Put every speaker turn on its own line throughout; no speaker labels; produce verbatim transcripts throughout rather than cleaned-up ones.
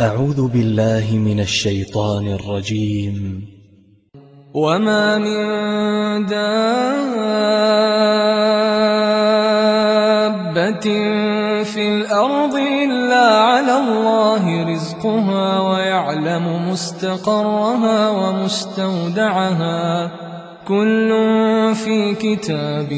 أعوذ بالله من الشيطان الرجيم.
وما من دابة في الأرض إلا على الله رزقها ويعلم مستقرها ومستودعها كل في كتاب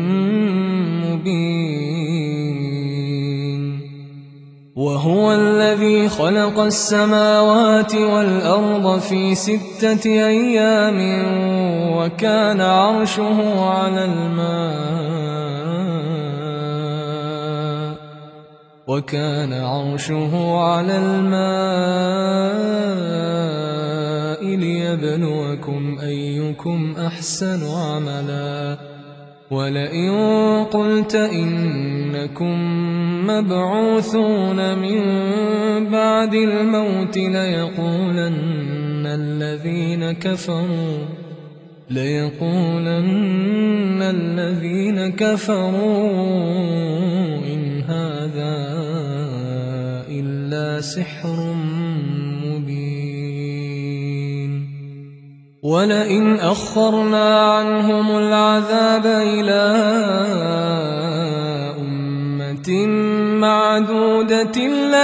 مبين. وهو الذي خلق السماوات والأرض في ستة أيام وكان عرشه على الماء وكان عرشه على الماء ليبلوكم أيكم أحسن عملا. ولئن قلت إنكم مبعوثون من بعد الموت ليقولن الذين كفروا ليقولن الذين كفروا إن هذا إلا سحر مبين. ولئن أخرنا عنهم العذاب إلى أمة معدودة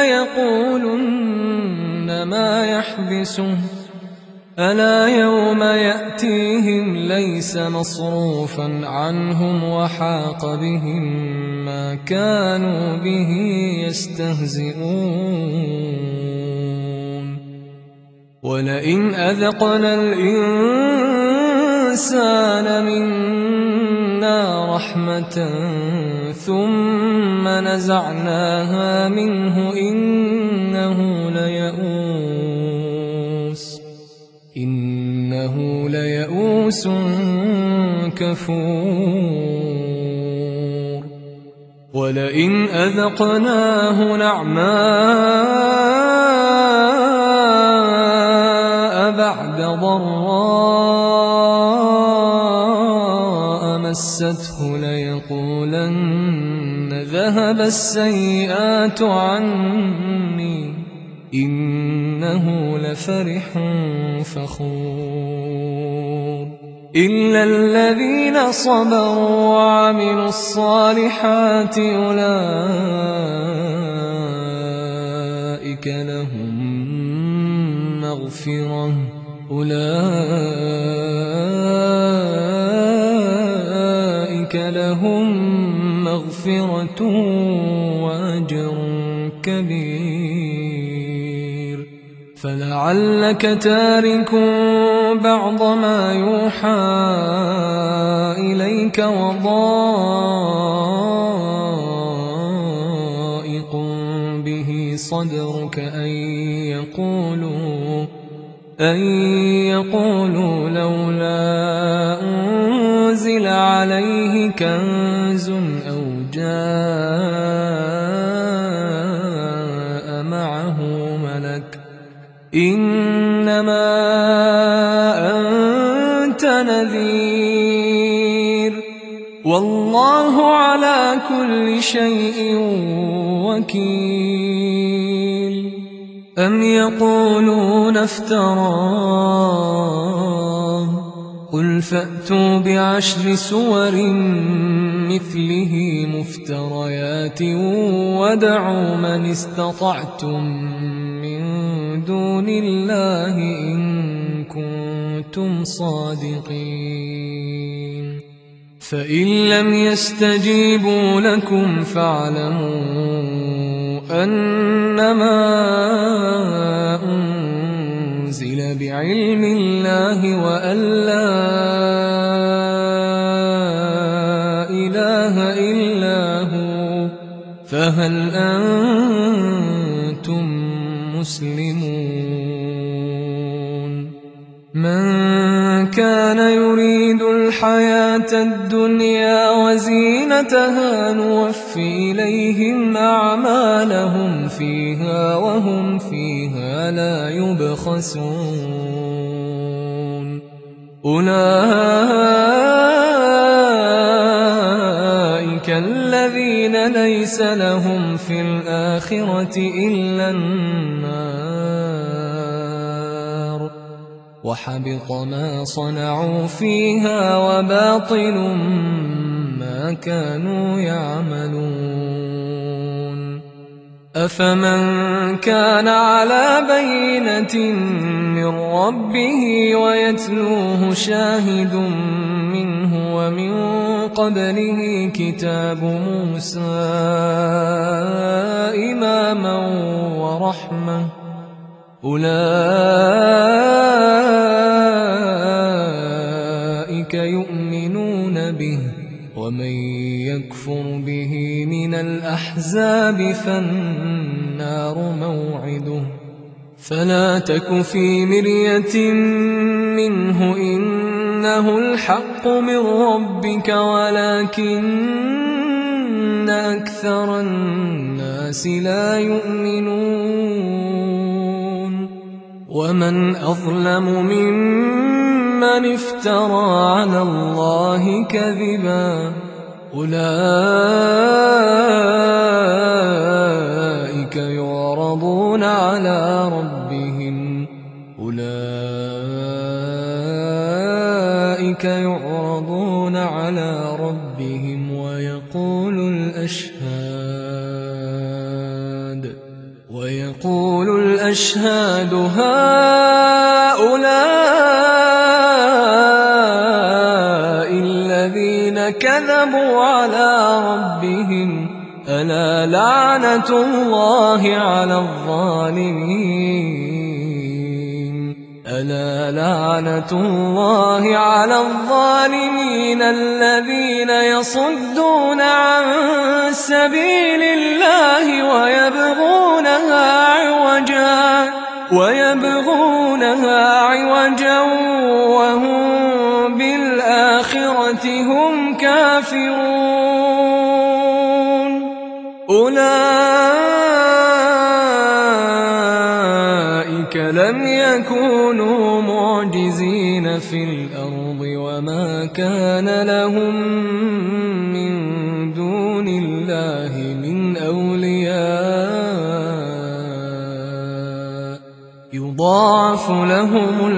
ليقولن ما يحبسه ألا يوم يأتيهم ليس مصروفا عنهم وحاق بهم ما كانوا به يستهزئون. ولئن أذقنا الإنسان منا رحمة ثم نزعناها منه إنه ليئوس إنه ليئوس كفور. ولئن أذقناه نعماء بعد ضراء مسته ليقولن ذهب السيئات عني إنه لفرح فخور. إلا الذين صبروا وعملوا الصالحات أولئك لهم مغفرة أولئك لهم مغفرة وأجر كبير. فلعلك تارك بعض ما يوحى إليك وضائق به صدرك أن يقولوا أن يقولوا لولا أنزل عليه كنز أو جاء معه ملك إنما أنت نذير والله على كل شيء وكيل. أم يقولون افتراه قل فأتوا بعشر سور مثله مفتريات وادعوا من استطعتم من دون الله إن كنتم صادقين. فإن لم يستجيبوا لكم فاعلموا أنما أنزل بعلم الله وأن لا إله إلا هو فهل أنتم مسلمون. من كان يريد الحياة الدنيا وزينتها نوفي إليهم أعمالهم فيها وهم فيها لا يبخسون. أولئك الذين ليس لهم في الآخرة إلا النار وحبط ما صنعوا فيها وباطل ما كانوا يعملون أفمن كان على بينة من ربه ويتلوه شاهد منه ومن قبله كتاب موسى إماما ورحمة أولئك يؤمنون به ومن يكفر به من الأحزاب فالنار موعده فلا تك في مرية منه إنه الحق من ربك ولكن أكثر الناس لا يؤمنون ومن أظلم ممن افترى على الله كذبا أولئك يعرضون على ربهم أولئك يعرضون على ربهم ويقول الأشهاد ويقول الأشهاد هؤلاء الذين كذبوا على ربهم ألا لعنة الله على الظالمين ألا لعنة الله على الظالمين الذين يصدون عن سبيل الله ويبغونها عوجا ويبغونها عوجا وهم بالآخرة هم كافرون أولئك لم يكونوا معجزين في الأرض وما كان لهم من دون الله من أولياء يضاعف لهم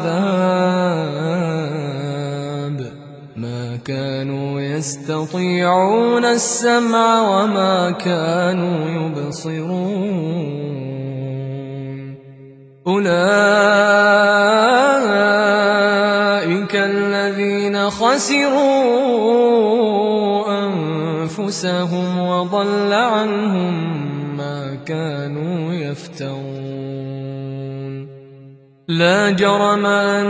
العذاب ما كانوا يستطيعون السمع وما كانوا يبصرون أولئك الذين خسروا أنفسهم وضل عنهم ما كانوا يفترون لا جرم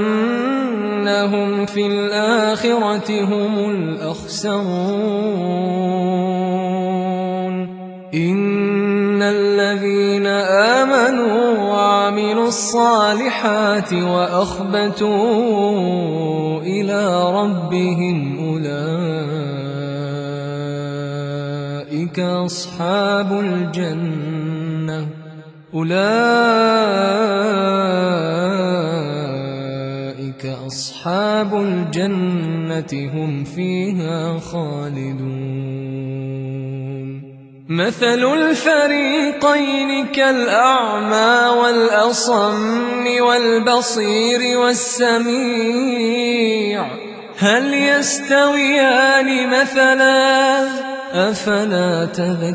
أنهم في الآخرة هم الأخسرون إن الذين آمنوا وعملوا الصالحات وأخبتوا إلى ربهم أولئك أصحاب الجنة أولئك أصحاب الجنة هم فيها خالدون مثل الفريقين كالأعمى والأصم والبصير والسميع هل يستويان مثلا أفلا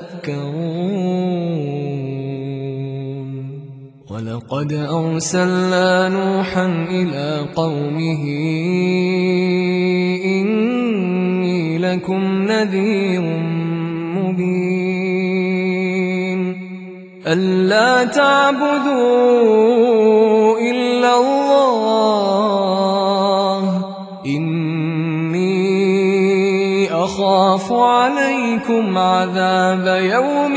تذكرون ولقد أرسلنا نوحا إلى قومه إني لكم نذير مبين ألا تعبدوا إلا الله إني أخاف عليكم عذاب يوم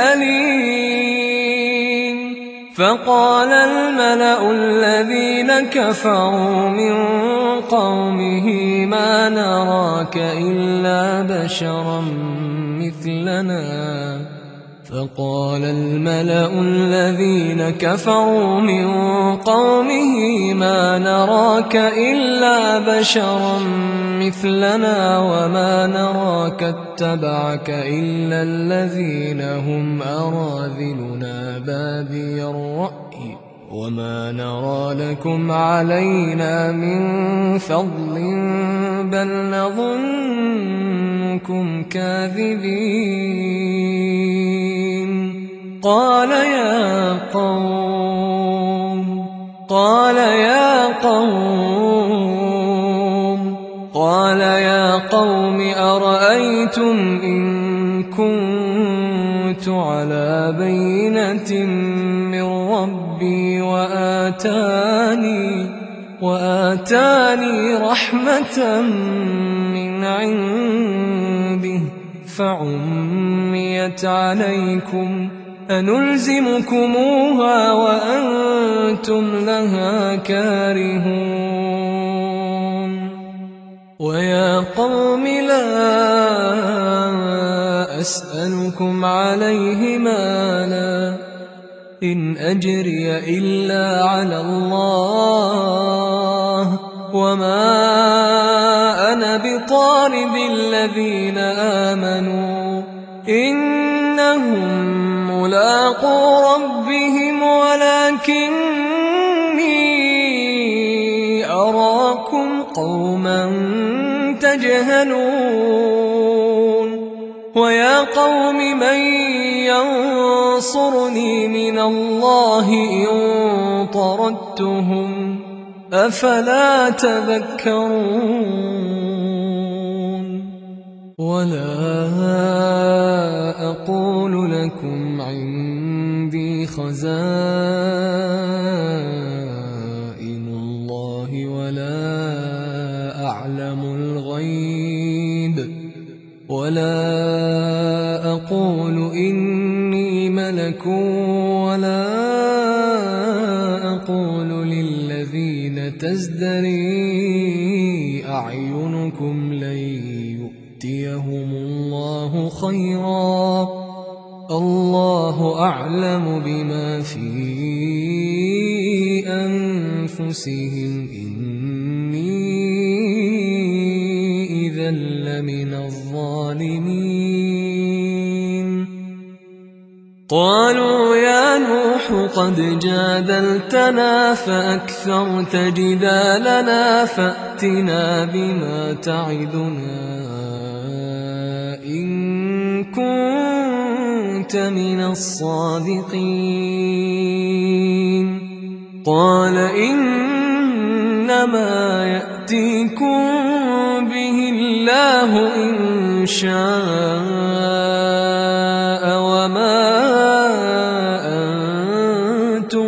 أليم فقال الملأ الذين كفروا من قومه ما نراك إلا بشرا مثلنا فقال الملأ الذين كفروا من قومه ما نراك إلا بشرا مثلنا وما نراك اتبعك إلا الذين هم أراذلنا بادي الرأي وما نرى لكم علينا من فضل بل نظنكم كاذبين قال يا قوم قال يا قوم قال يا قوم أرأيتم إن كنت على بينة من ربي وآتاني وآتاني رحمة من عنده فعميت عليكم أنلزمكموها وأنتم لها كارهون ويا قوم لا أسألكم عليه مالا إن أجري إلا على الله وما أنا بطارد الذين آمنوا إنهم ملاقو ربهم ولكني أراكم قوما تجهلون ويا قوم من ينصرني من الله إن طردتهم أفلا تذكرون ولا أقول لكم عندي خزائن الله ولا أعلم الغيب ولا أقول إني ملك ولا أقول للذين تزدري أعينكم لن يؤتيهم الله خيرا الله أعلم بما في أنفسهم إني إذا لمن الظالمين قالوا يا نوح قد جادلتنا فأكثرت جدالنا فأتنا بما تعدنا إن كنت من الصادقين قال إنما يأتيكم به الله إن شاء وما أنتم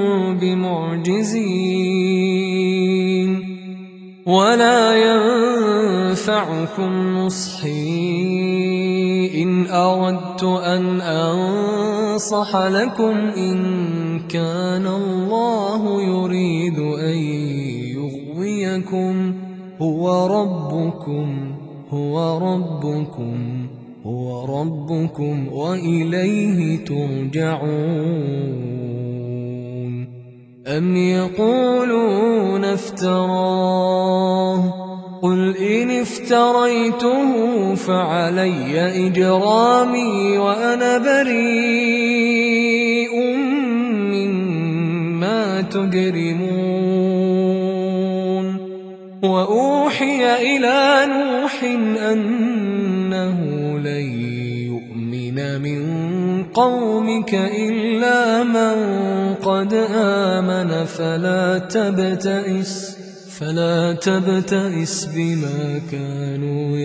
بمعجزين ولا ينفعكم نصحي إن أردت أن أنصح لكم إن كان الله يريد أن يغويكم هو ربكم هو ربكم هو ربكم وإليه ترجعون أم يقولون افتراه قل إن افتريته فعلي إجرامي وأنا بريء مما تجرمون وأوحي إلى نوح أنه لن يؤمن من قومك إلا من قد آمن فلا تبتئس فلا تبتئس بما كانوا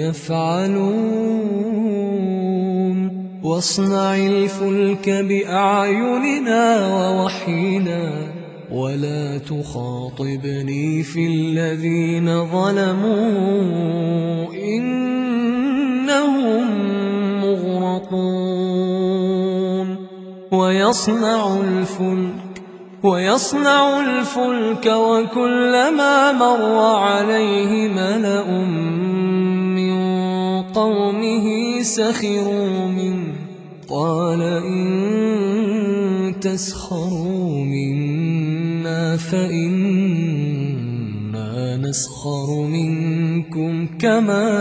يفعلون واصنع الفلك بأعيننا ووحينا ولا تخاطبني في الذين ظلموا إنهم مغرقون ويصنع الفلك ويصنع الفلك وكلما مر عليه ملأ من قومه سخروا منه قال إن تسخروا منا فإنا نسخر منكم كما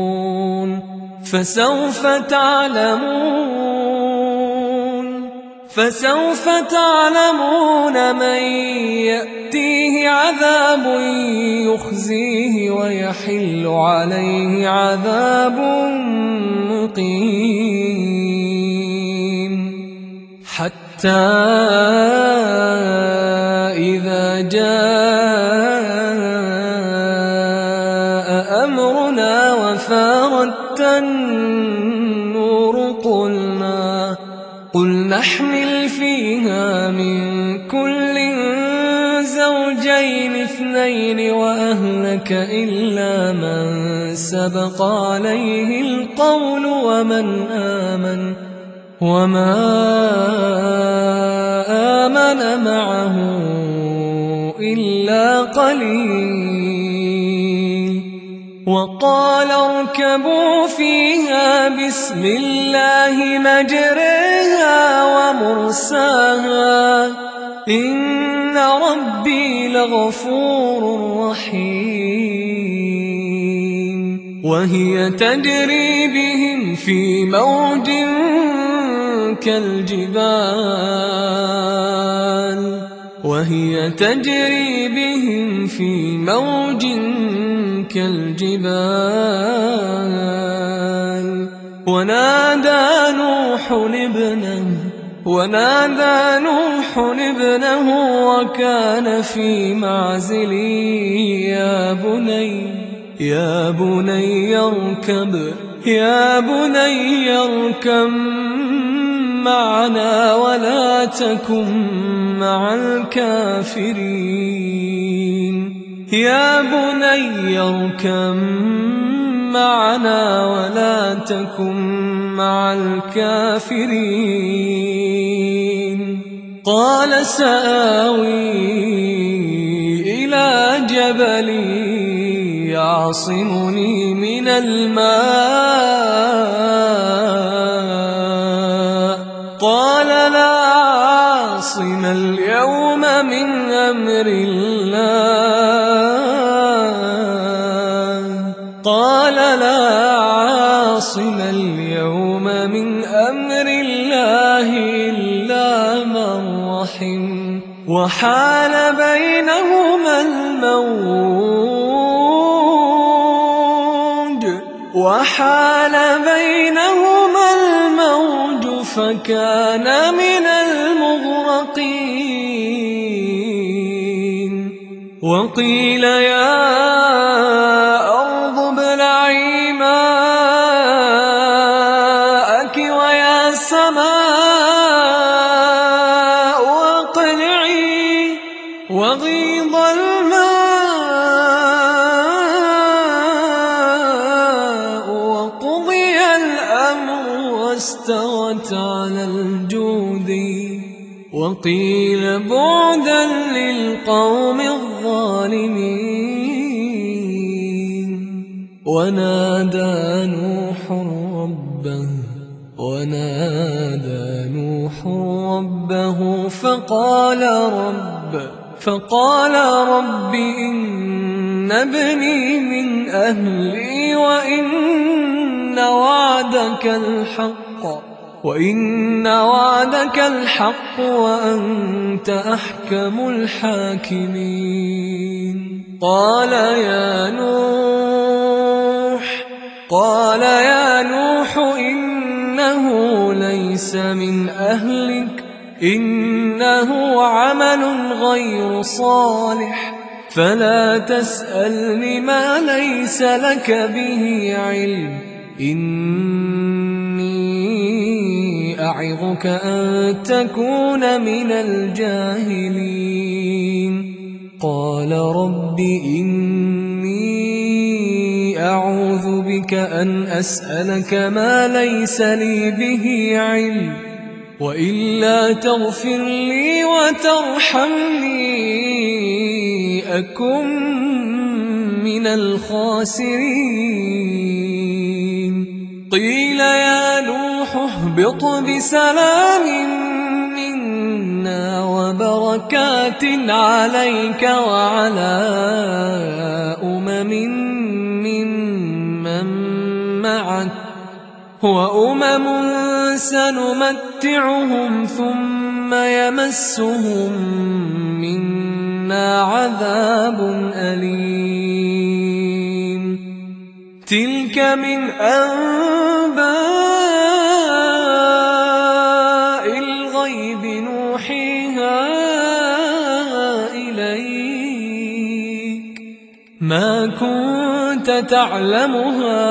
تسخرون فسوف تعلمون فسوف تعلمون من يأتيه عذاب يخزيه ويحل عليه عذاب مقيم. حتى إذا جاء أمرنا وفارت النور قلنا قل نحمل فيها من كل زوجين اثنين وأهلك إلا من سبق عليه القول ومن آمن وما آمن معه إلا قليل. وقال اركبوا فيها بسم الله مجريها ومرساها إن ربي لغفور رحيم. وهي تجري بهم في موج كالجبال وهي تجري بهم في موج كالجبال ونادى نوح ابنه ونادى نوح ابنه وكان في معزل يا بني يا بني اركب يا بني اركب معنا ولا تكن مع الكافرين يا بني اركب معنا ولا تكن مع الكافرين. قال سآوي إلى جبل يعصمني من الماء قال لا عاصم اليوم من أمر الله قال لا عاصم اليوم من أمر الله إلا من رحم وحال بينهما الموج وحال بينهما الموج فكان من المغرقين. وقيل يا أرض ابلعي ماءك ويا سماء أقلعي وغيض الماء وقضي الأمر واستوت على الجود وقيل بعدا للقوم الظالمين. ونادى نوح ربه ونادى نوح ربه فقال رب فقال رب إن ابني من أهلي وإن وعدك الحق وإن وعدك الحق وأنت أحكم الحاكمين. قال يا نوح قال يا نوح إنه ليس من أهلك إنه عمل غير صالح فلا تسألني ما ليس لك به علم إني أعظك أن تكون من الجاهلين. قال رب إني أعوذ بك أن أسألك ما ليس لي به علم وإلا تغفر لي وترحمني أكن من الخاسرين. قيل يا نوح اهبط بسلام منا وبركات عليك وعلى أمم ممن معك وأمم سنمتعهم ثم يمسهم منا عذاب أليم. تلك من أنباء الغيب نوحيها إليك ما كنت تعلمها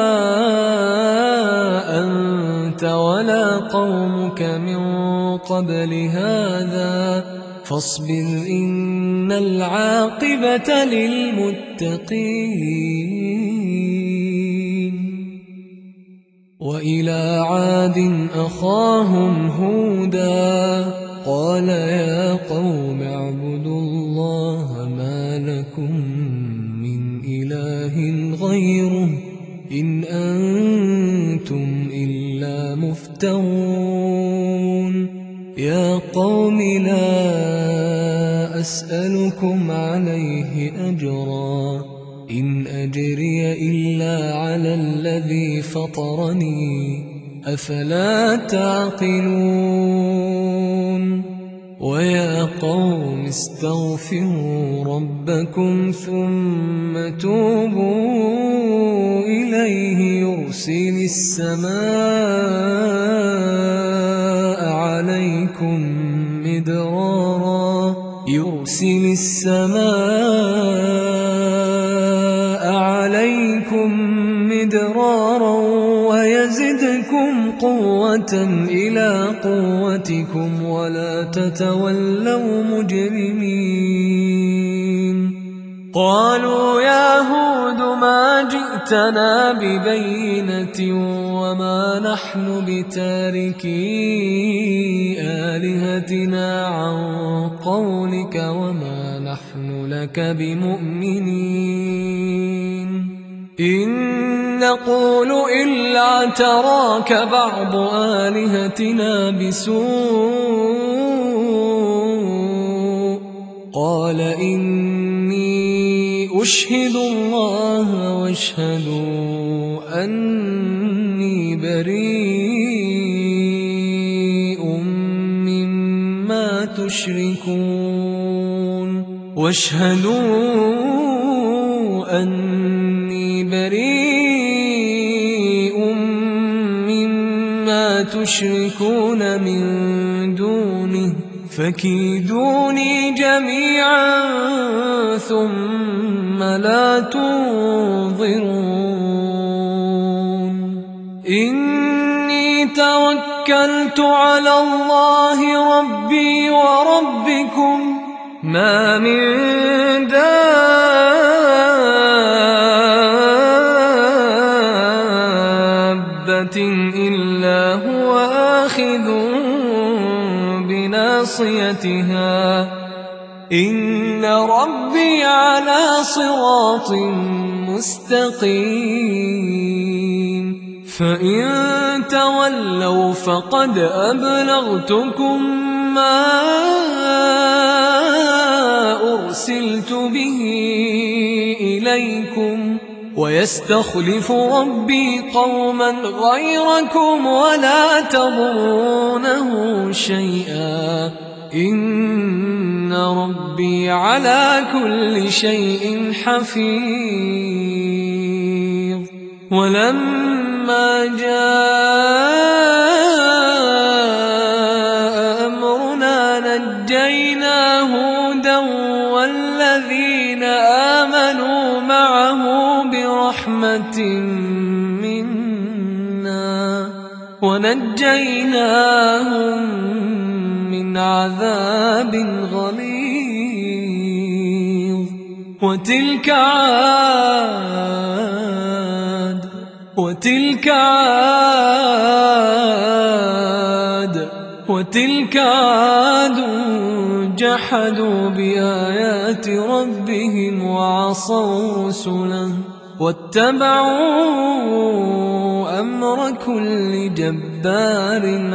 أنت ولا قومك من قبل هذا فاصبر إن العاقبة للمتقين. وإلى عاد أخاهم هودا قال يا قوم اعبدوا الله ما لكم من إله غيره إن أنتم إلا مفترون. يا قوم لا أسألكم عليه أجرا إن أجري إلا على الذي فطرني أفلا تعقلون. ويا قوم استغفروا ربكم ثم توبوا إليه يرسل السماء عليكم مدرارا يرسل السماء عليكم مدرارا ويزدكم قوة إلى قوتكم ولا تتولوا مجرمين. قالوا يا هود ما جئتنا ببينة وما نحن بتاركي آلهتنا عن قولك وما نحن لك بمؤمنين. إن نقول إلا اعتراك بعض آلهتنا بسوء قال إني أشهد الله واشهدوا أني بريء مما تشركون واشهدوا أني بريء مما تشركون من دونه فكيدوني جميعا ثم لا تنظرون. إني توكلت على الله ربي وربكم ما من دابة إلا هو آخذ بناصيتها إن ربي على صراط مستقيم. فإن تولوا فقد أبلغتكم ما أرسلت به إليكم ويستخلف ربي قوما غيركم ولا تضرونه شيئا إن ربي على كل شيء حفيظ. ولما جاء أمرنا نجينا هودا والذين آمنوا معه برحمة منا ونجيناهم من عذاب غليظ. وتلك عاد وتلك عاد وتلك عاد جحدوا بآيات ربهم وعصوا رسله واتبعوا أمر كل جبار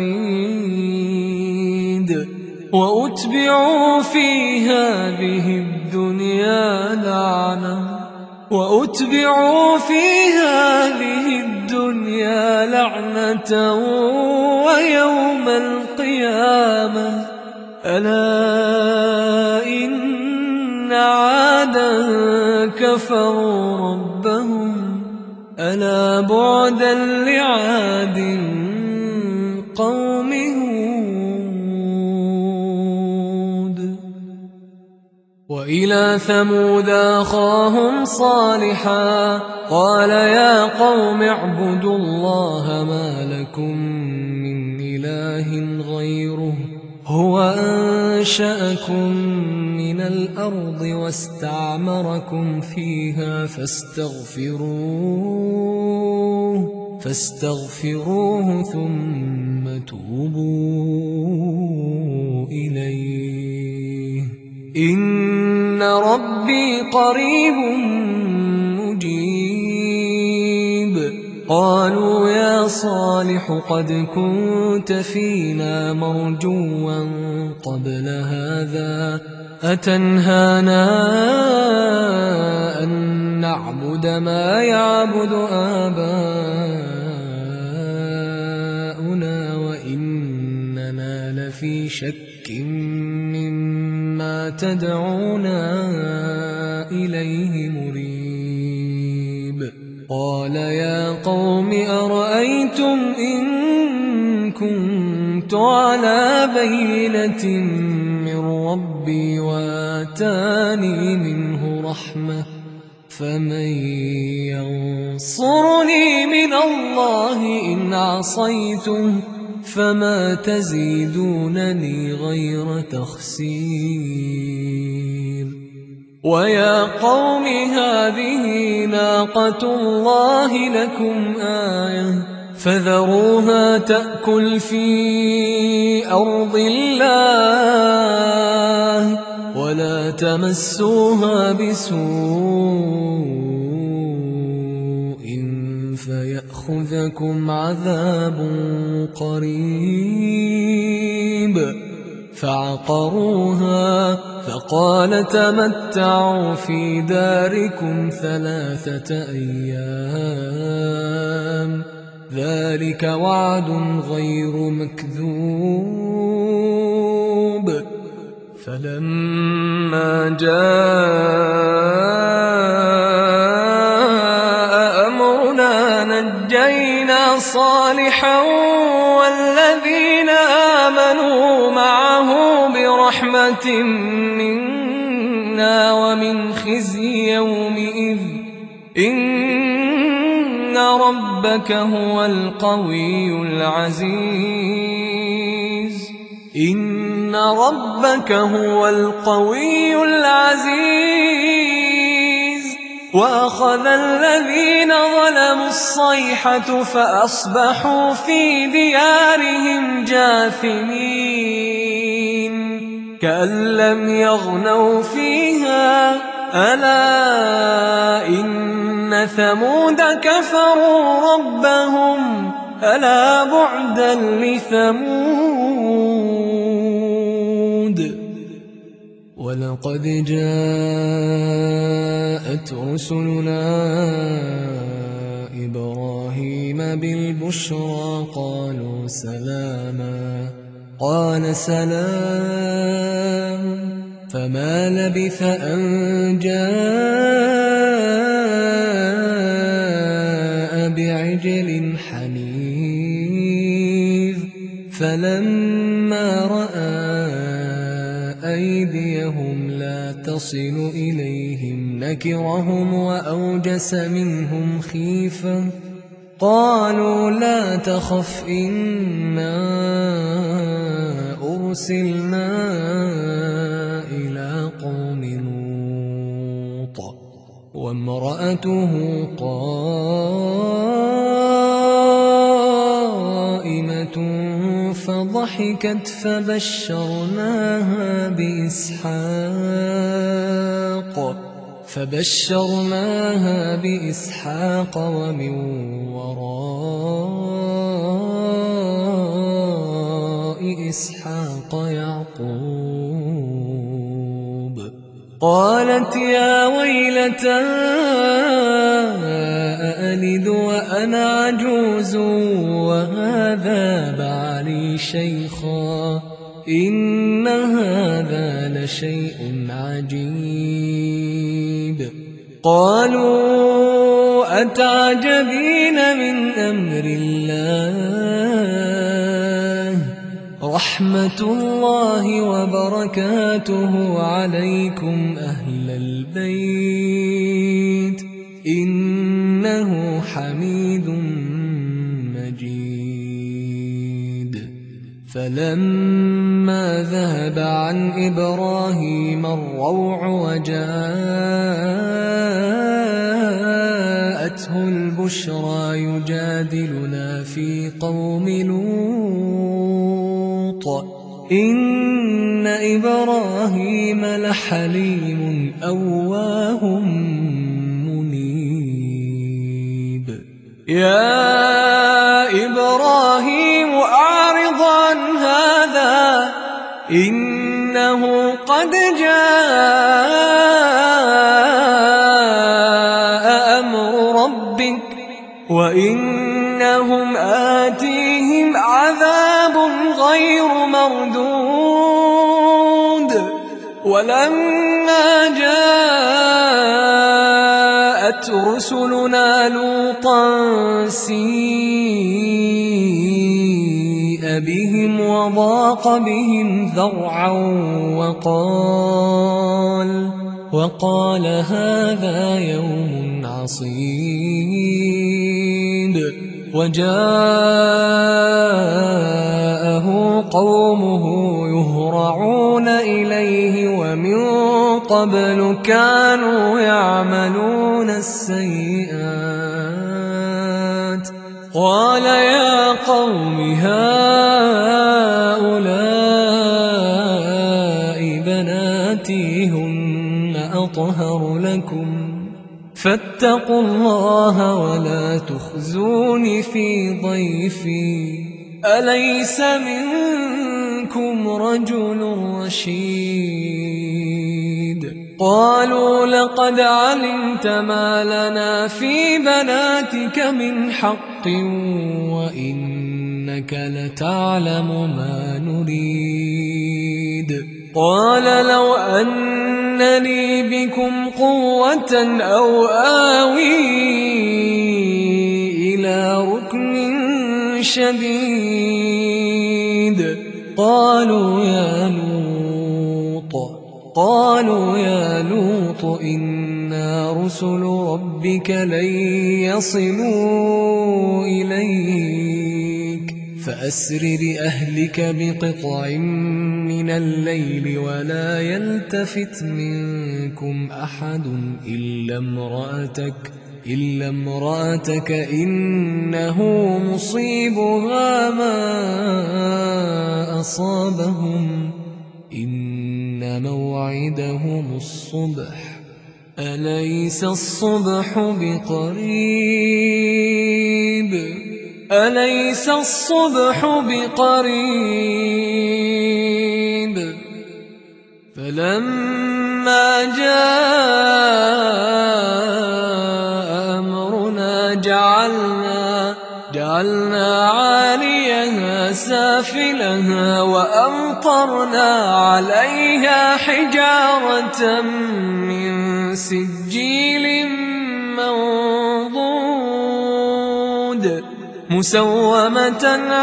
عنيد. وأتبعوا في هذه الدنيا لعنة وأتبعوا في هذه الدنيا لعنة ويوم القيامة ألا إن عادا كفروا ربهم ألا بعدا لعاد قوم هود وإلى ثمود أخاهم صالحا قال يا قوم اعبدوا الله ما لكم من إله غيره هو أنشأكم من الأرض واستعمركم فيها فاستغفروه فاستغفروه ثم توبوا إليه إن ربي قريب مجيب قالوا يا صالح قد كنت فينا مرجوا قبل هذا أتنهانا أن نعبد ما يعبد آباؤنا وإننا لفي شك مما تدعونا إليه مريب قال يا قوم أرأيتم إن كنت على بينة من ربي وآتاني منه رحمة فمن ينصرني من الله إن عصيته فما تزيدونني غير تخسير ويا قوم هذه ناقة الله لكم آية فذروها تأكل في أرض الله ولا تمسوها بسوء فيأخذكم عذاب قريب فعقروها فقال تمتعوا في داركم ثلاثة أيام ذلك وعد غير مكذوب فلما جاء أمرنا نجينا صالحا والذين آمنوا معه برحمة منا ومن خزي يومئذ إن ربك هو القوي العزيز إن ربك هو القوي العزيز وأخذ الذين ظلموا الصيحة فأصبحوا في ديارهم جاثمين كأن لم يغنوا فيها ألا إن ثمود كفروا ربهم ألا بعدا لثمود ولقد جاءت رسلنا إبراهيم بالبشرى قالوا سلاما قال سلام فما لبث أن جاء بعجل حنيذ فلما رأى أيديهم لا تصل إليهم نكرهم وأوجس منهم خيفة قالوا لا تخف إنا أرسلنا إلى قوم لوط وامرأته قائمة فضحكت فبشرناها بإسحاق فبشرناها بإسحاق ومن وراء إسحاق يعقوب قالت يا ويلتى أألد وأنا عجوز وهذا بعلي شيخا إن هذا لشيء عجيب قالوا أتعجبين من أمر الله رحمة الله وبركاته عليكم أهل البيت إنه حميد مجيد فلما ذهب عن إبراهيم الروع وجاءته البشرى يجادلنا في قوم لوط إن إبراهيم لحليم أواه منيب يا إبراهيم أعرض عن هذا إنه قد جاء أمر ربك وإنهم آتيهم عذاب غير مردود ولما جاءت رسلنا لوطا سيء بهم وضاق بهم ذرعا وقال وقال هذا يوم عصيب وجاءه قومه يهرعون إليه ومن قبل كانوا يعملون السيئات قال يا قوم هؤلاء بناتي هن أطهر لكم فاتقوا الله ولا تخزوني في ضيفي أليس منكم رجل رشيد قالوا لقد علمت ما لنا في بناتك من حق وإنك لتعلم ما نريد قال لو أن لي بكم قوة أو آوي إلى ركن شديد قالوا يا لوط قالوا يا لوط إنا رسل ربك لن يصلوا إليك فأسر بأهلك بقطع من الليل ولا يلتفت منكم أحد إلا امرأتك إلا امرأتك إنه مصيبها ما أصابهم إن موعدهم الصبح أليس الصبح بقريب أليس الصبح بقريب فلما جاء أمرنا جعلنا جعلنا عاليها سافلها وأمطرنا عليها حجارة من سجيل منضود مسومة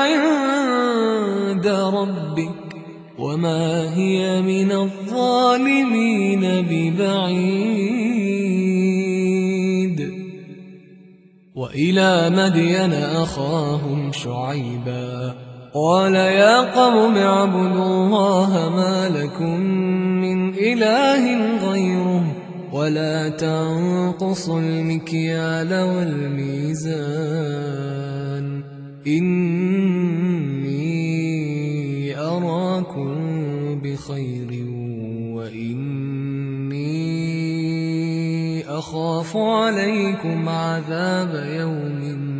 عند ربك وما هي من الظالمين ببعيد وإلى مدين أخاهم شعيبا قال يا قوم اعبدوا الله ما لكم من إله غيره ولا تنقصوا المكيال والميزان إني أراكم بخير وإني أخاف عليكم عذاب يوم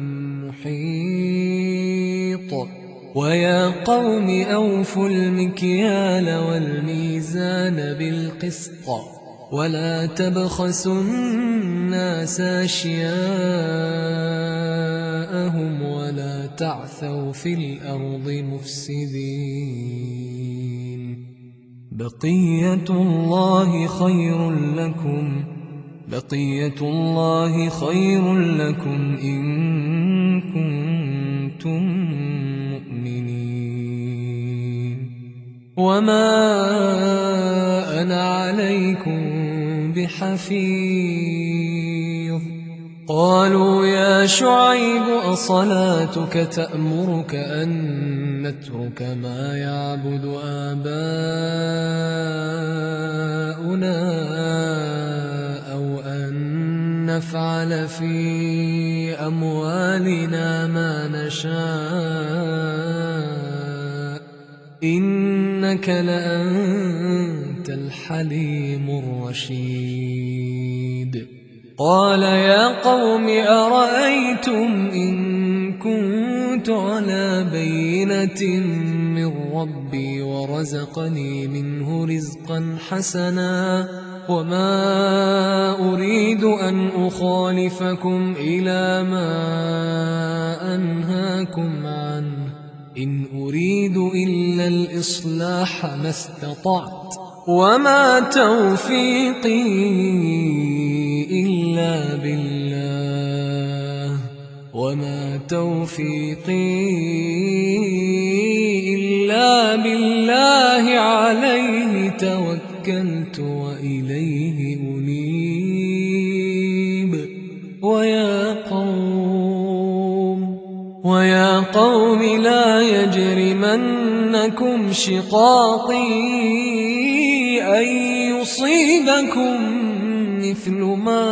محيط ويا قوم أوفوا المكيال والميزان بالقسط ولا تبخسوا الناس أشياءهم ولا تعثوا في الأرض مفسدين بقية الله خير لكم بقية الله خير لكم إن كنتم مؤمنين. وما أنا عليكم بحفيظ. قالوا يا شعيب أصلاتك تأمرك أن نترك ما يعبد آباؤنا أو أن نفعل في أموالنا ما نشاء إنك لأنت الحليم الرشيد. قال يا قوم أرأيتم إن كنت على بينة من ربي ورزقني منه رزقا حسنا وما أريد أن أخالفكم إلى ما أنهاكم عنه إن أريد إلا الإصلاح ما استطعت وما توفيقي إلا بالله وما توفيقي إلا بالله عليه توكلت وإليه أنيب. ويا قوم ويا قوم لا يجرمنكم شقاقي أن يصيبكم مثل ما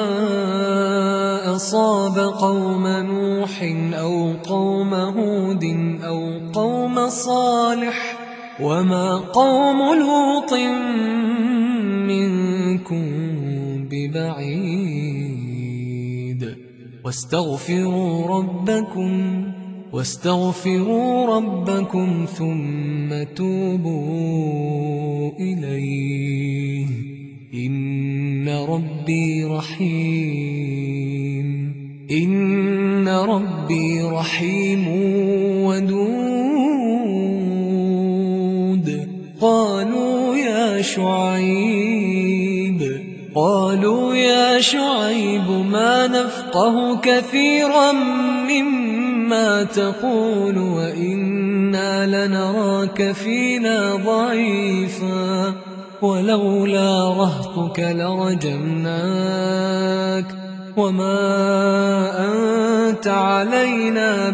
أصاب قوم نوح أو قوم هود أو قوم صالح وما قوم لوط منكم ببعيد. واستغفروا ربكم واستغفروا ربكم ثم توبوا إليه إن ربي رحيم إن ربي رحيم ودود. قالوا يا شعيب قالوا يا شعيب ما نفقه كثيرا مما تقول وإنا لنراك فينا ضعيفا ولولا رهطك لرجمناك وما أنت علينا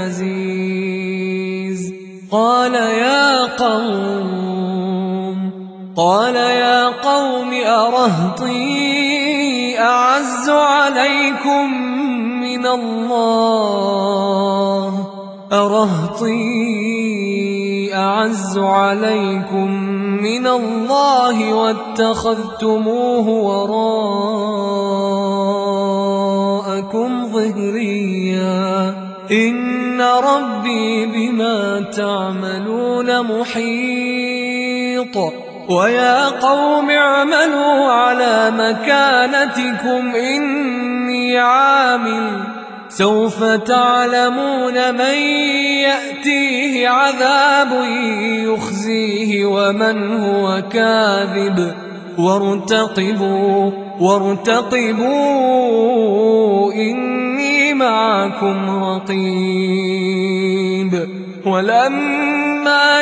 بعزيز. قال يا قوم قال يا قوم أرهطي أعز عليكم من الله أرهطي أعز عليكم من الله واتخذتموه وراءكم ظهريا إن ربي بما تعملون محيط. ويا قوم اعملوا على مكانتكم إني عامل سوف تعلمون من يأتيه عذاب يخزيه ومن هو كاذب وارتقبوا وارتقبوا إني معكم رقيب. ولما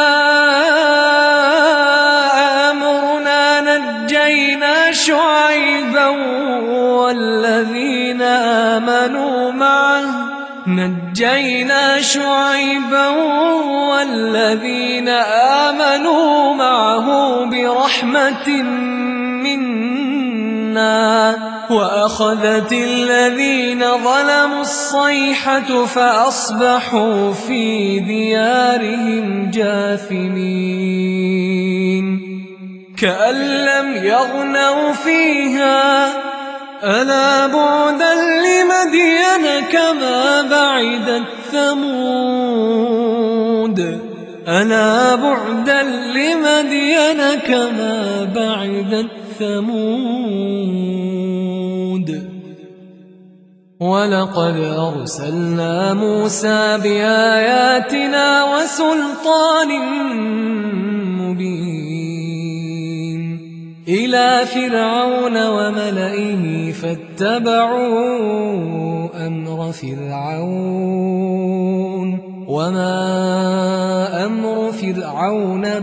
جاء أمرنا نجينا شعيبا والذين آمنوا معه نجينا شعيبا والذين آمنوا معه برحمة منا وأخذت الذين ظلموا الصيحة فأصبحوا في ديارهم جاثمين كأن لم يغنوا فيها ألا بعدا لمدين كما بعدت ثمود ألا بعدا لمدين كما بعدت ثمود. ولقد أرسلنا موسى بآياتنا وسلطان مبين إلى فرعون وملئه فاتبعوا أمر فرعون وما أمر فرعون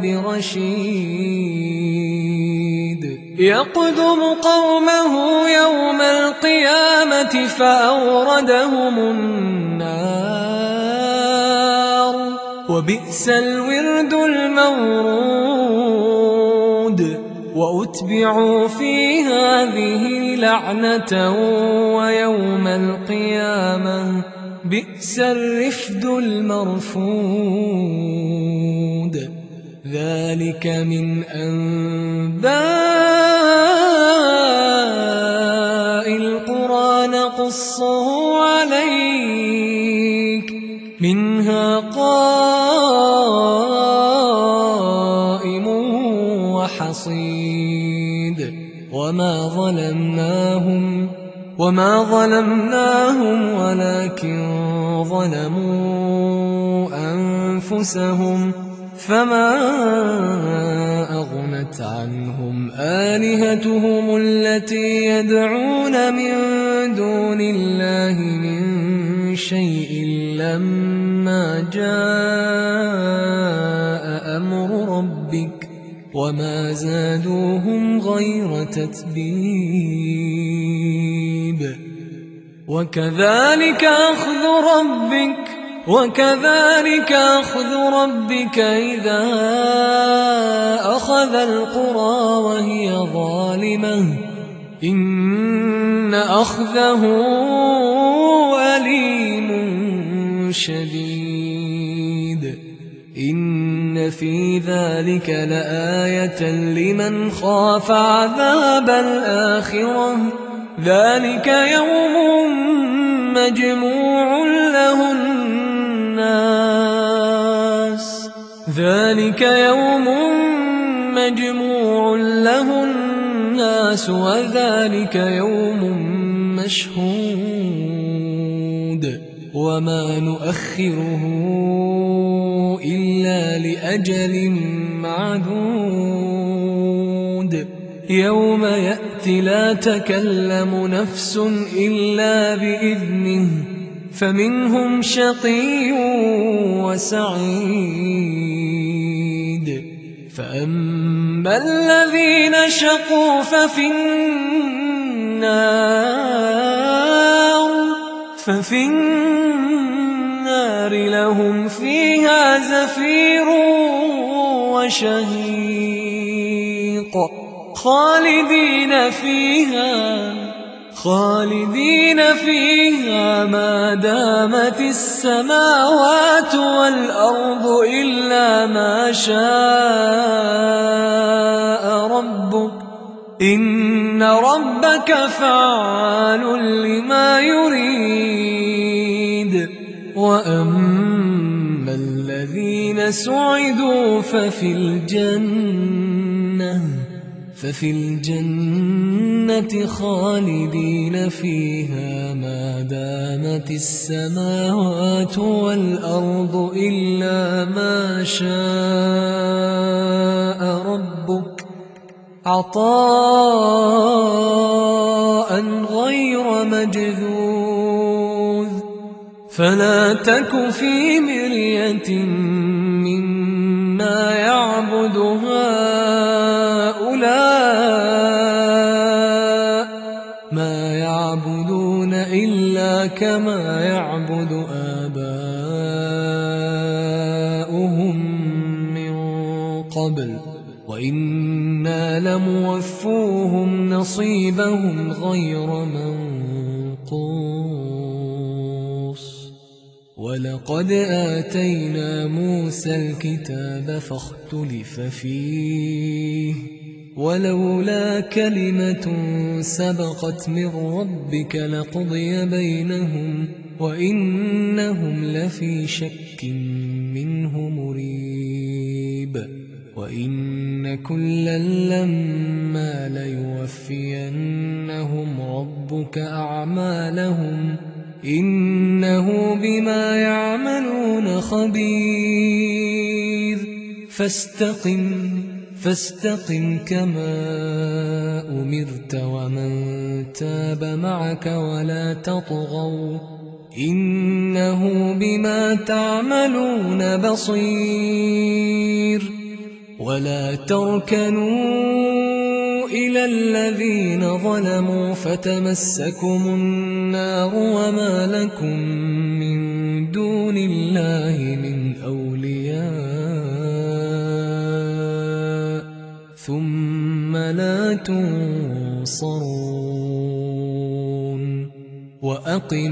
برشيد يقدم قومه يوم القيامة فأوردهم النار وبئس الورد المورود وأتبعوا في هذه لعنة ويوم القيامة بئس الرفد المرفود ذلك من أنباء القرى نقصه عليك منها قائم وحصيد وما ظلمناهم وما ظلمناهم ولكن ظلموا أنفسهم فما أغنت عنهم آلهتهم التي يدعون من دون الله من شيء لما جاء أمر ربك وما زادوهم غير تتبيب وكذلك أخذ ربك وكذلك أخذ ربك إذا أخذ القرى وهي ظالمة إن أخذه أليم شديد إن في ذلك لآية لمن خاف عذاب الآخرة ذلك يوم مجموع له الناس ذلك يوم مجموع له الناس وذلك يوم مشهود وما نؤخره إلا لأجل معدود يوم يأتي لا تكلم نفس إلا بإذنه فمنهم شقي وسعيد فأما الذين شقوا ففي النار ففي النار لهم فيها زفير وشهيق خالدين فيها خالدين فيها ما دامت السماوات والأرض إلا ما شاء ربك إن ربك فعال لما يريد وأما الذين سعدوا ففي الجنة ففي الجنة خالدين فيها ما دامت السماوات والأرض إلا ما شاء ربك عطاء غير مجذوذ فلا تك في مرية مما يعبد هؤلاء ما يعبدون إلا كما يعبد آباؤهم من قبل وإنا لموفوهم نصيبهم غير منقوص ولقد آتينا موسى الكتاب فاختلف فيه ولولا كلمة سبقت من ربك لقضي بينهم وإنهم لفي شك منه مريب وإن كلا لما ليوفينهم ربك أعمالهم إنه بما يعملون خبير فاستقم فاستقم كما أمرت ومن تاب معك ولا تطغوا إنه بما تعملون بصير. ولا تركنوا إلى الذين ظلموا فتمسكم النار وما لكم من دون الله من أولياء ثم لا تنصرون. وأقم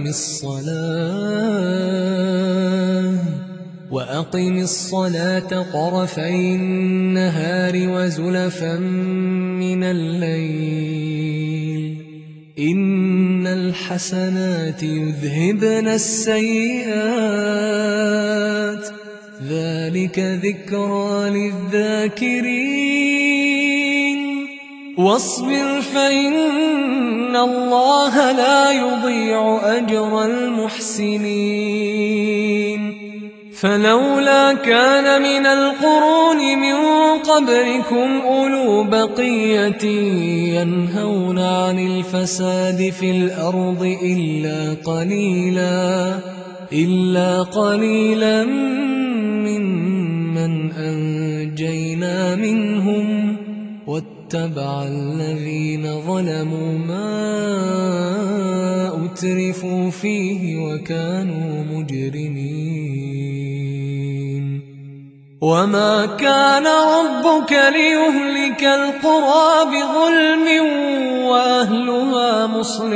الصلاة وأقم الصلاة طرفي النهار وزلفا من الليل إن الحسنات يذهبن السيئات ذلك ذكرى للذاكرين. واصبر فإن الله لا يضيع أجر المحسنين. فلولا كان من القرون من قبلكم أولو بقية ينهون عن الفساد في الأرض إلا قليلا إلا قليلا ممن أنجينا منهم واتبع الذين ظلموا ما أترفوا فيه وكانوا مجرمين. وما كان ربك ليهلك القرى بظلم وأهلها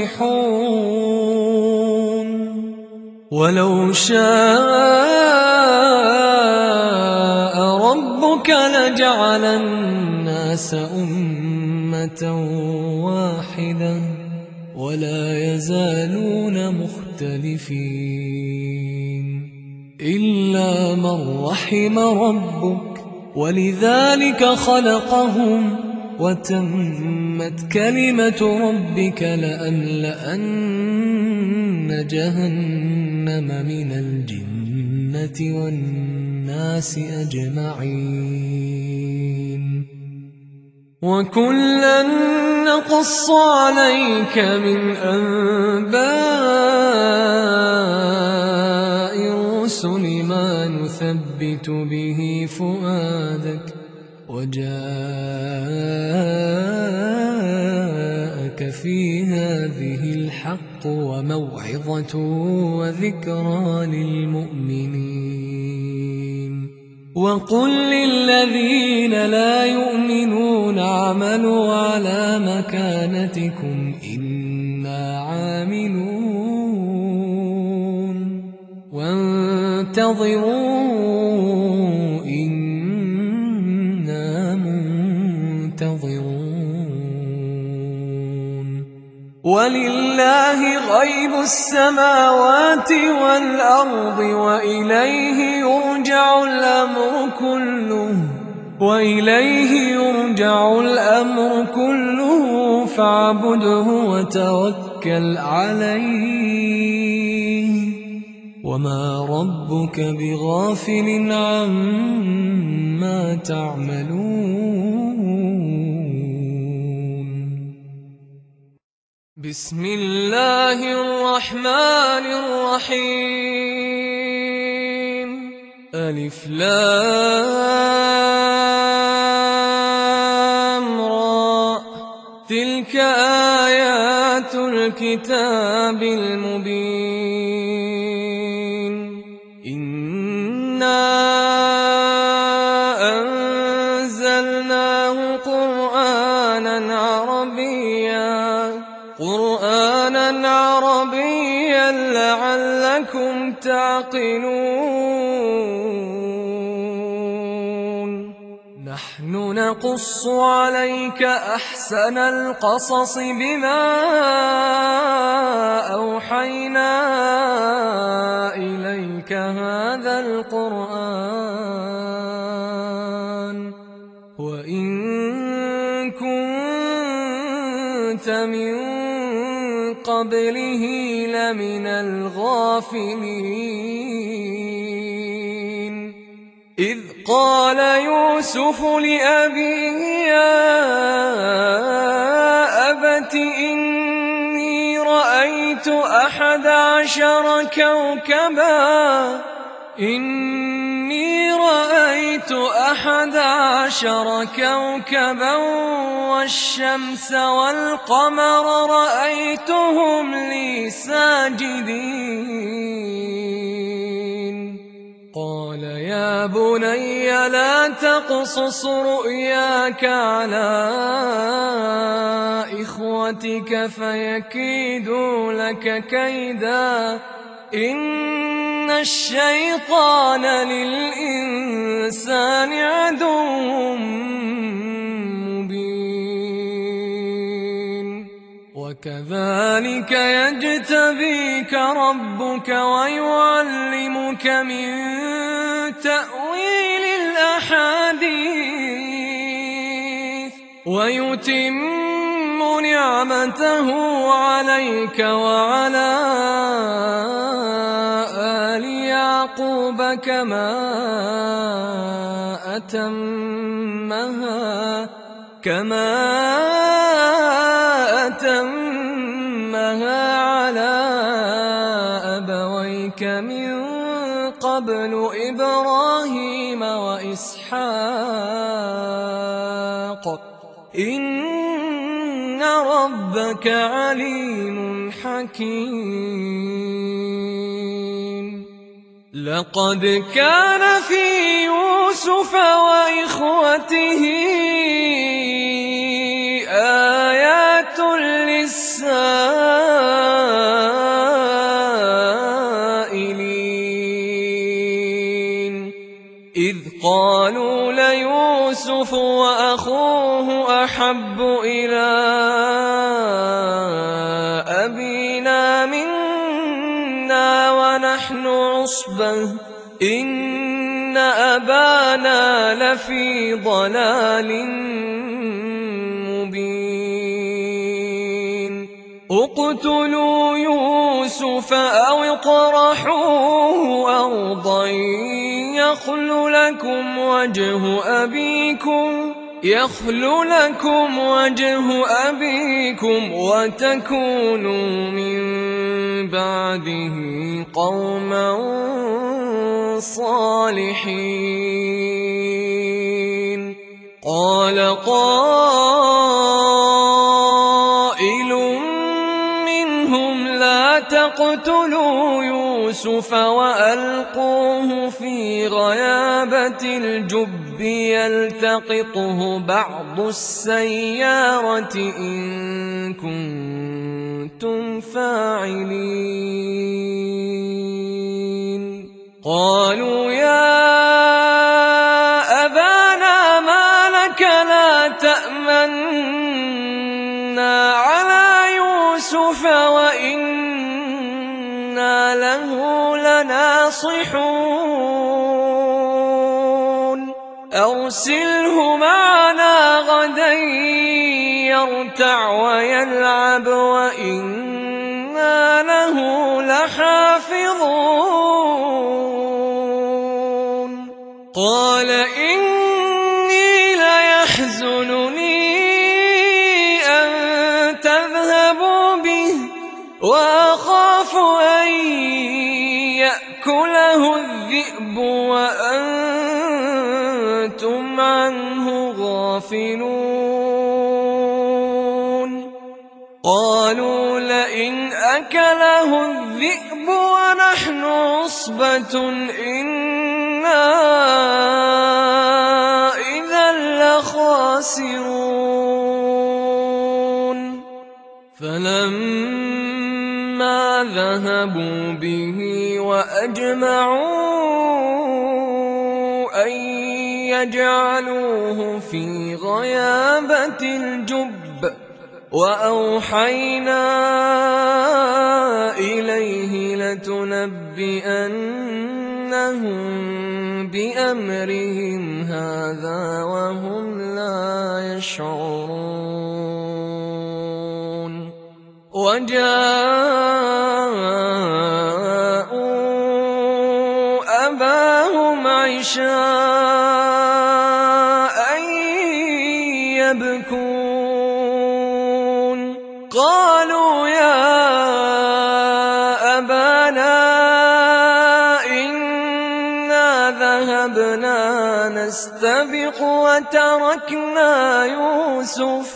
مصلحون. ولو شاء ربك لجعل الناس أمة واحدة ولا يزالون مختلفين إلا من رحم ربك ولذلك خلقهم وتمت كلمة ربك لأملأن جهنم من الجنة والناس أجمعين. وكلا نقص عليك من أنباء الرسل ما نثبت به فؤادك وجاءك في هذه الحق وموعظة وذكرى للمؤمنين. وقل للذين لا يؤمنون اعملوا على مكانتكم إنا عاملون وانتظروا إنا منتظرون. ولله غيب السماوات والأرض وإليه يرجع الأمر كله وإليه يرجع الأمر كله فاعبده وتوكل عليه وما ربك بغافل عما تعملون. بسم الله الرحمن الرحيم. ألف لام را تلك آيات الكتاب المبين. إنا أنزلناه قرآنا عربيا قرآنا عربيا لعلكم تعقلون. نحن نقص عليك أحسن القصص بما أوحينا إليك هذا القرآن وإن كنت من قبله لمن الغافلين. إذ قال يوسف لأبيه يا أبت إني رأيت أحد عشر كوكبا إني رأيت أحد عشر كوكبا والشمس والقمر رأيتهم لي ساجدين قال يا بني لا تقصص رؤياك على إخوتك فيكيدوا لك كيدا إن الشيطان للإنسان عدو مبين وكذلك يجتبيك ربك ويعلمك من تأويل الأحاديث ويتم نعمته عليك وعلى آل يعقوب كما أتمها كما أتمها على أبويك من قبل إبراهيم وإسحاق إن ربك عليم حكيم لقد كان في يوسف وإخوته آيات للسائلين إذ قالوا ليوسف وأخوه أحب إلى أبينا منا ونحن عصبة إن أبانا لفي ضلال مبين اقتلوا يوسف أو اطرحوه أرضا يخل لكم وجه أبيكم يخل لكم وجه أبيكم وتكونوا من بعده قوما صالحين قال قائل منهم لا تقتلوا يوسف وألقوه في غيابة الجب يلتقطه بعض السيارة إن كنتم فاعلين قالوا يا أبانا ما لك لا تأمنا على يوسف وإنا له لناصحون أرسله معنا غدا يرتع ويلعب وإنا له لحافظون قال إني ليحزنني أن تذهبوا به وأخاف أن يأكله الذئب وأنتم عنه غافلون قالوا لئن أكله الذئب ونحن عصبة إنا إذا لخاسرون فلما ذهبوا به وأجمعوا أن يجعلوه في غيابة الجب وأوحينا إليه لتنبئنهم بأمرهم هذا وهم لا يشعرون وجاءوا أباهم عشاء عشاء يبكون قالوا يا أبانا إنا ذهبنا نستبق وتركنا يوسف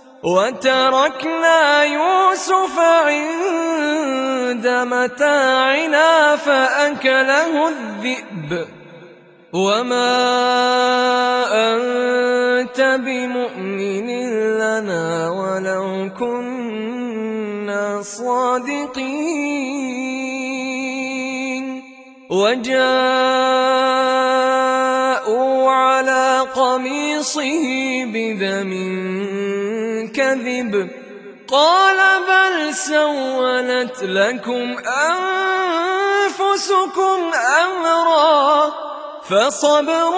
وتركنا يوسف عند متاعنا فأكله الذئب وما أنت بمؤمن لنا ولو كنا صادقين وجاءوا على قميصه بدم كذب قال بل سولت لكم أنفسكم أمرا فصبر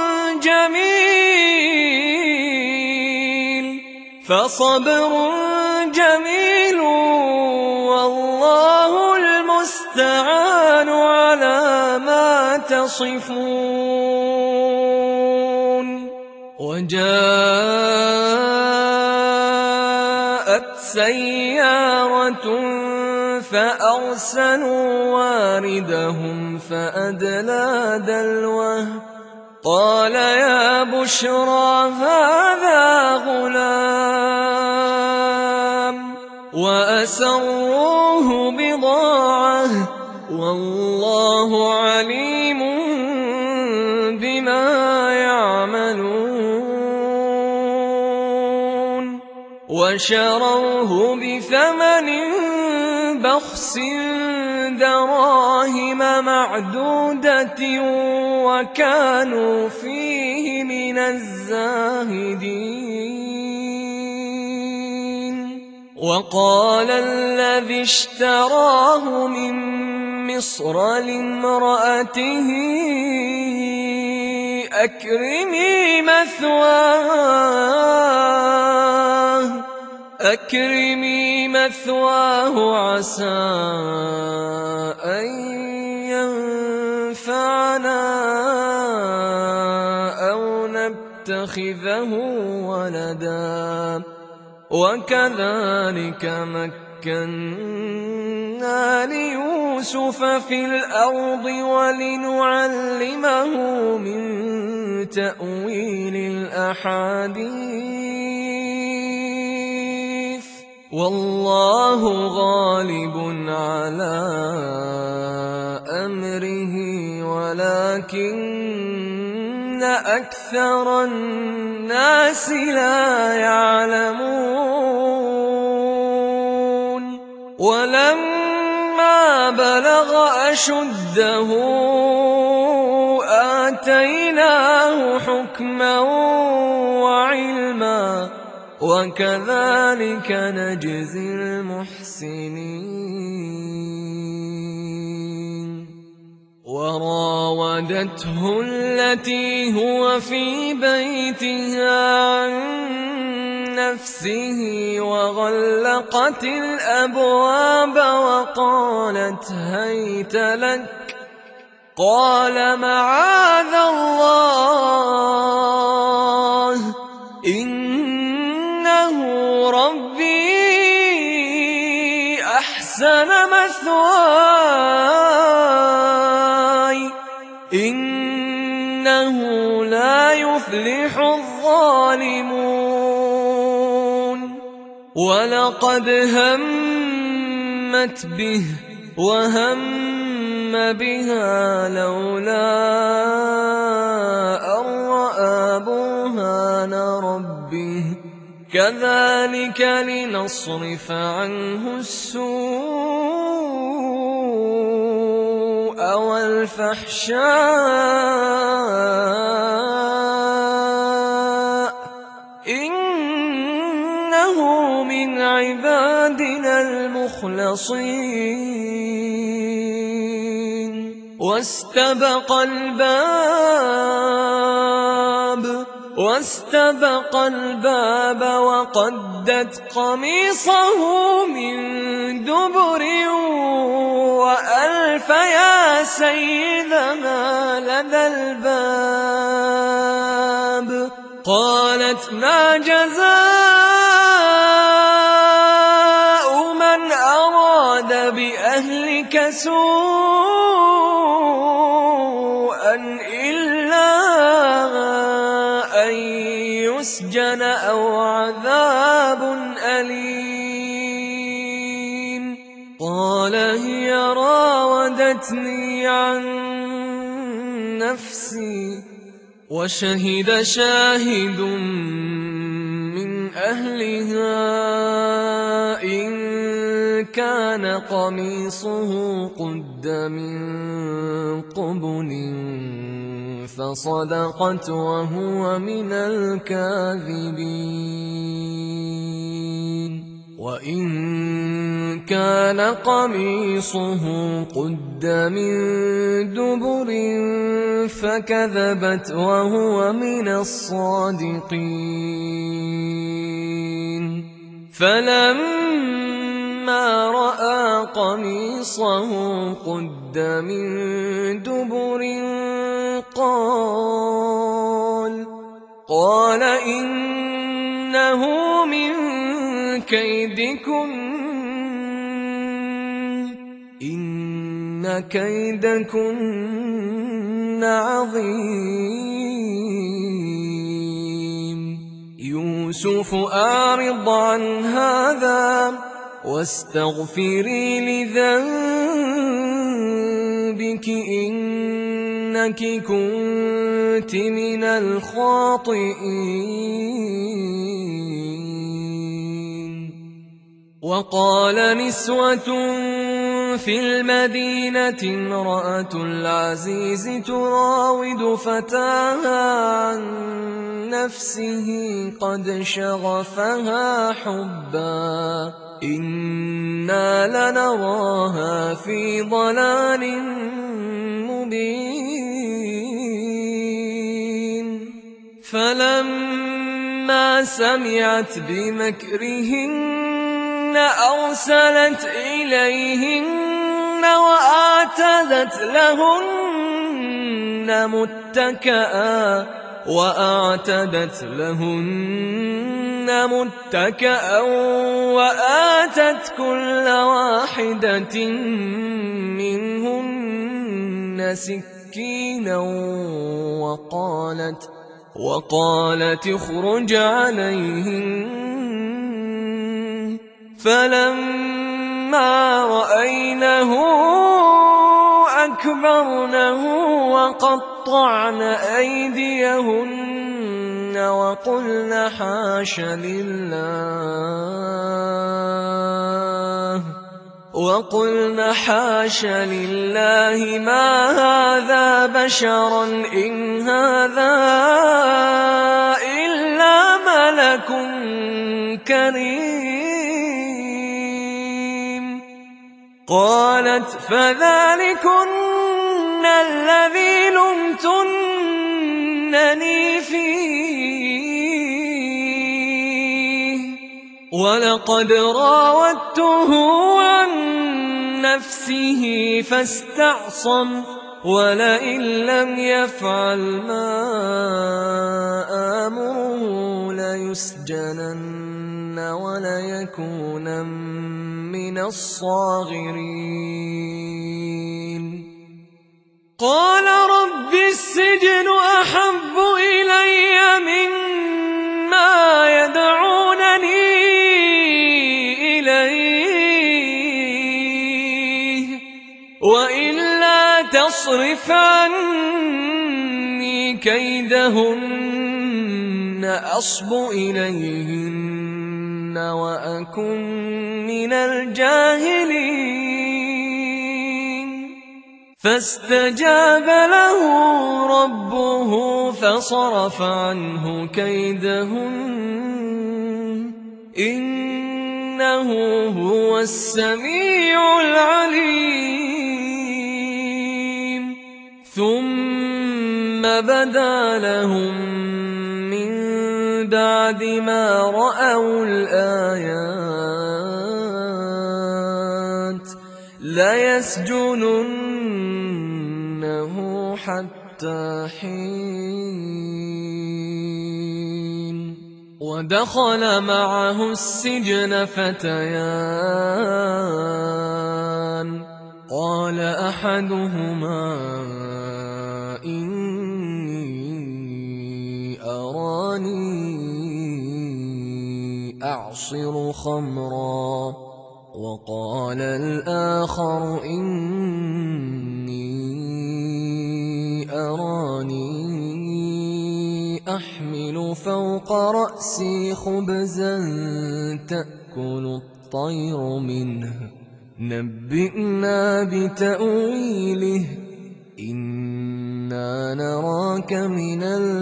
جميل فصبر جميل والله المستعان على ما تصفون وجاءت سيارة فأرسلوا واردهم فأدلى دلوه قال يا بشرى هذا غلام وأسروه بضاعة والله عليم بما يعملون وشروه بثمن بخس دراهم معدودة وكانوا فيه من الزاهدين وقال الذي اشتراه من مصر لامرأته أكرمي مثواه أكرمي مثواه عسى أن ينفعنا أو نتخذه ولدا وكذلك مكنا ليوسف في الأرض ولنعلمه من تأويل الأحاديث والله غالب على أمره ولكن أكثر الناس لا يعلمون ولما بلغ أشده آتيناه حكما وعلما وكذلك نجزي المحسنين وراودته التي هو في بيتها عن نفسه وغلقت الأبواب وقالت هيت لك قال معاذ الله إنه ربي أحسن مثواي إنه لا يفلح الظالمون ولقد همت به وهم بها لولا أن رأى برهان ربه كذلك لنصرف عنه السوء والفحشاء إنه من عبادنا المخلصين واستبق الباب واستبق الباب وقدت قميصه من دبر وألف يا سيدها لدى الباب. قالت ما جزاء من أراد بأهلك سوءا إلا أن يسجن أو عذاب أليم. قال هي راودتني عن نفسي. وشهد شاهد من أهلها إن كان قميصه قد من قبل فصدقت وهو من الكاذبين. وإن كان قميصه قد من دبر فكذبت وهو من الصادقين. فلما رأى قميصه قد من دبر قال قال إنه من كيدكن إن كيدكن عظيم. يوسف أعرض عن هذا واستغفري لذنبك إنك كنت من الخاطئين. وقال نسوة في المدينة امرأة العزيز تراود فتاها عن نفسه قد شغفها حبا إنا لنراها في ضلال مبين. فلما سمعت بمكرهن أرسلت إليهن وأعتدت لهن متكئا وأعتدت لهن متكئا وآتت كل واحدة منهن سكينا وقالت وقالت اخرج عليهن. فلما رأينه أكبرنه وقطعن أيديهن وقلن حاش لله وقلن حاش لله ما هذا بشرا إن هذا إلا ملك كريم. قالت فذلكن الذي لمتنني فيه ولقد راودته عن نفسه فاستعصم ولئن لم يفعل ما آمره ليسجنن وليكونن من الصاغرين. قال رب السجن أحب إلي مما يدعونني إليه وإلا تصرف عني كيدهن أصب إليهن وأكن من الجاهلين. فاستجاب له ربه فصرف عنه كيدهن إنه هو السميع العليم. ثم بدا لهم من بعد ما رأوا الآيات ليسجننه حتى حين. ودخل معه السجن فتيان قال أحدهما إني أراني أعصر خمرا وقال الآخر إني أراني أحمل فوق رأسي خبزا تأكل الطير منه نبئنا بتأويله إنا نراك من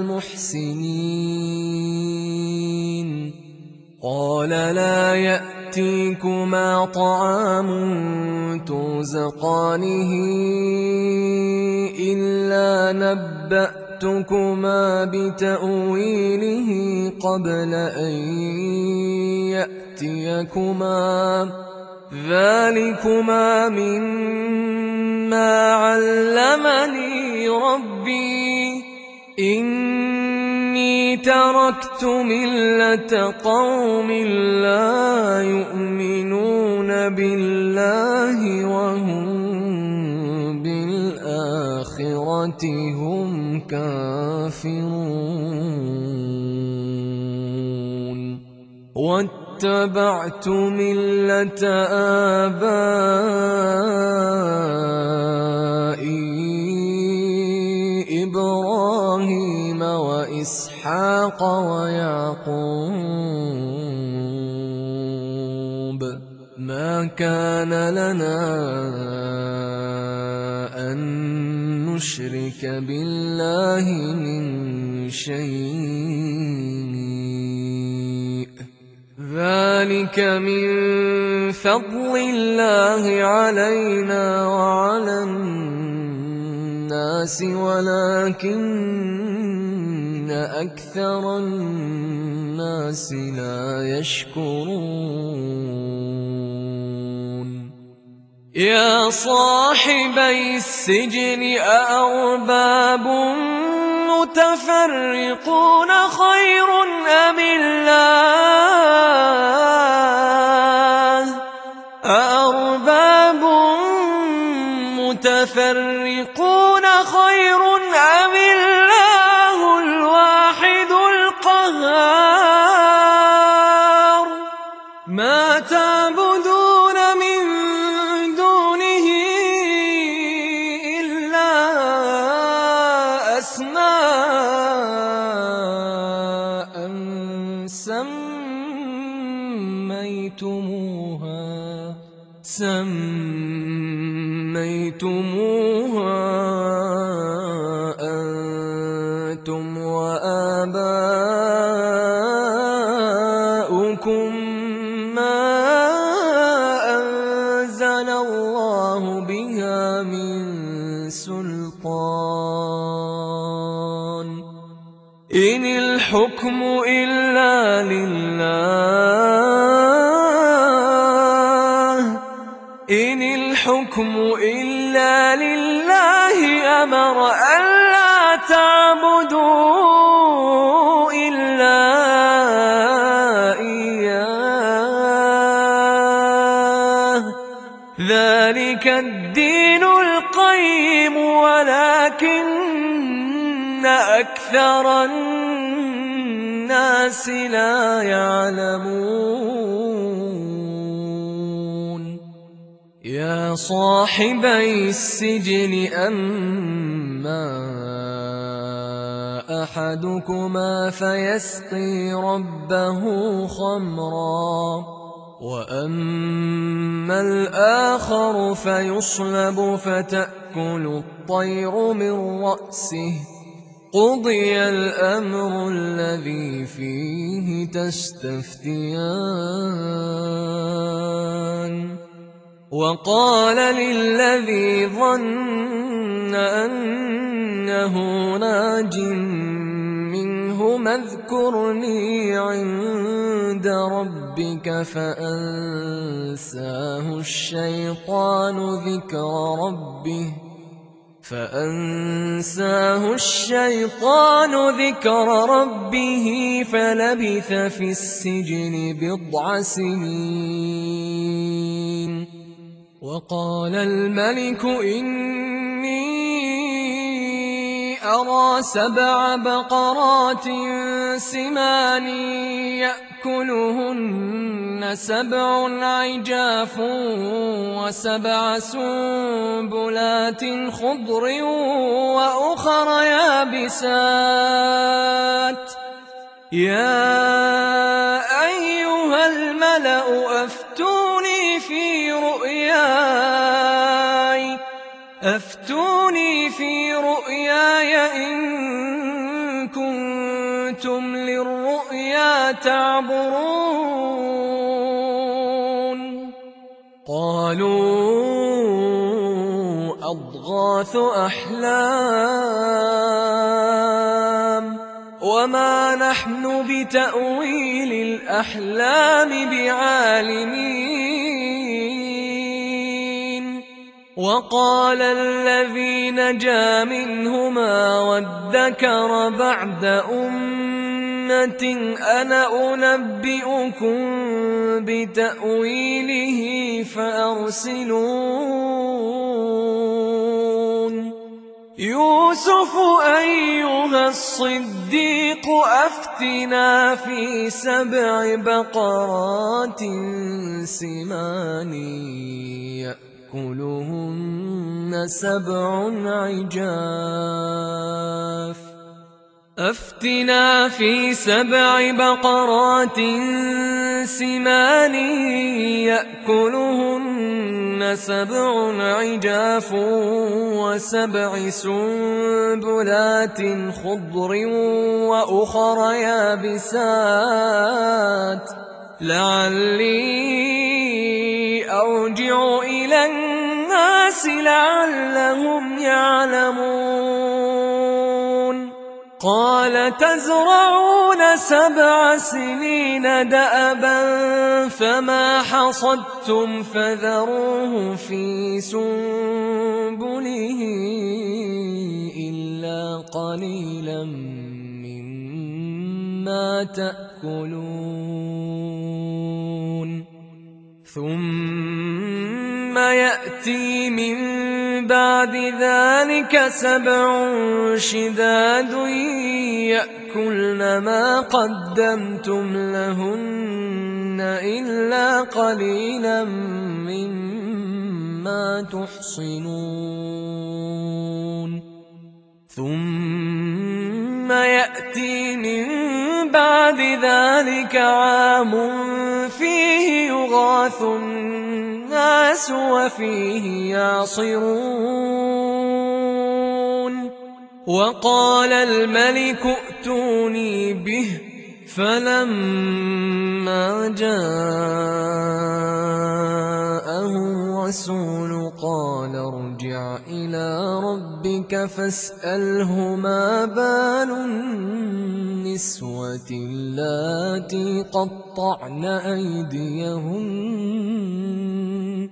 المحسنين. قال لا يأتيكما طعام ترزقانه إلا نبأتكما بتأويله قبل أن يأتيكما ذلكما مما علمني ربي إني تركت ملة قوم لا يؤمنون بالله وهم بالآخرة هم كافرون. واتبعت ملة آبائي إبراهيم وإسحاق ويعقوب ما كان لنا أن نشرك بالله من شيء ذلك من فضل الله علينا وعلى الناس ولكن أكثر الناس لا يشكرون. يا صاحبي السجن أأرباب متفرقون خير أم الله أأرباب متفرقون خير أم الله الواحد القهار. ما تعبدون من دونه إلا أسماء سميتموها سميتموها أنتم وآباؤكم ما أنزل الله بها من سلطان إن الحكم إلا لله إن الحكم إلا لله أمر ألا تعبدوا إلا إياه ذلك الدين القيم ولكن أكثر الناس لا يعلمون. يا صاحبي السجن أما أحدكما فيسقي ربه خمرا وأما الآخر فيصلب فتأكل الطير من رأسه قضي الأمر الذي فيه تستفتيان. وقال للذي ظن أنه ناج منهما ثم اذكرني عند ربك فأنساه الشيطان ذكر ربه فأنساه الشيطان ذكر ربه فلبث في السجن بضع سنين. وقال الملك إني أرى سبع بقرات سمان يأكلهن سبع عجاف وسبع سنبلات خضر وأخر يابسات يا أيها الملأ أفتوني في رؤياي أفتوني في رؤياي إن كنتم للرؤيا تعبرون. قالوا أضغاث أحلام وما نحن بتأويل الأحلام بعالمين. وقال الذي نجا منهما وادكر بعد أمة أنا أنبئكم بتأويله فأرسلون. يوسف أيها الصديق أفتنا في سبع بقرات سمان يأكلهن سبع عجاف أفتنا في سبع بقرات سمان يأكلهن سبع عجاف وسبع سنبلات خضر وأخر يابسات لعلي أرجع إلى الناس لعلهم يعلمون. قال تزرعون سبع سنين دأبا فما حصدتم فذروه في سنبله إلا قليلا مما تأكلون. ثم يأتي من بعد ذلك سبع شداد يأكلن ما قدمتم لهن إلا قليلا مما تحصنون. ثم يأتي من بعد ذلك عام فيه يغاث الناس وفيه يعصرون. وقال الملك ائتوني به فلما جاءه الرسول قال ارجع إلى ربك فاسأله ما بال النسوة اللاتي قطعن أيديهن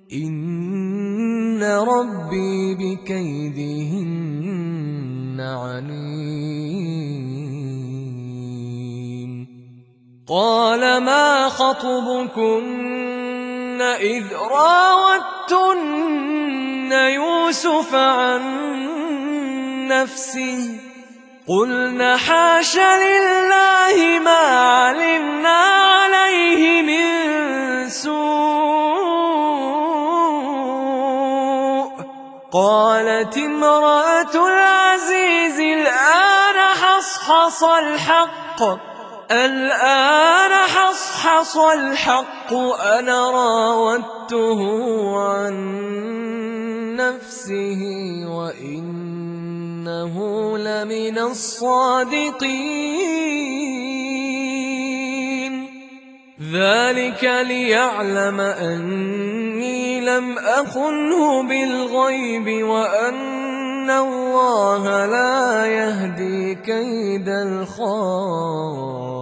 إن ربي بكيدهن عليم. قال ما خطبكن إذ راوتن يوسف عن نفسه قلنا حاش لله ما علمنا عليه من سوء. قالت امرأة العزيز الآن حصحص الحق الآن حصحص الحق أنا راودته عن نفسه وإنه لمن الصادقين. ذلك ليعلم أني لم أخنه بالغيب وأن إِنَّ اللَّهَ لَا يَهْدِي كَيْدَ الْخَائِنِينَ.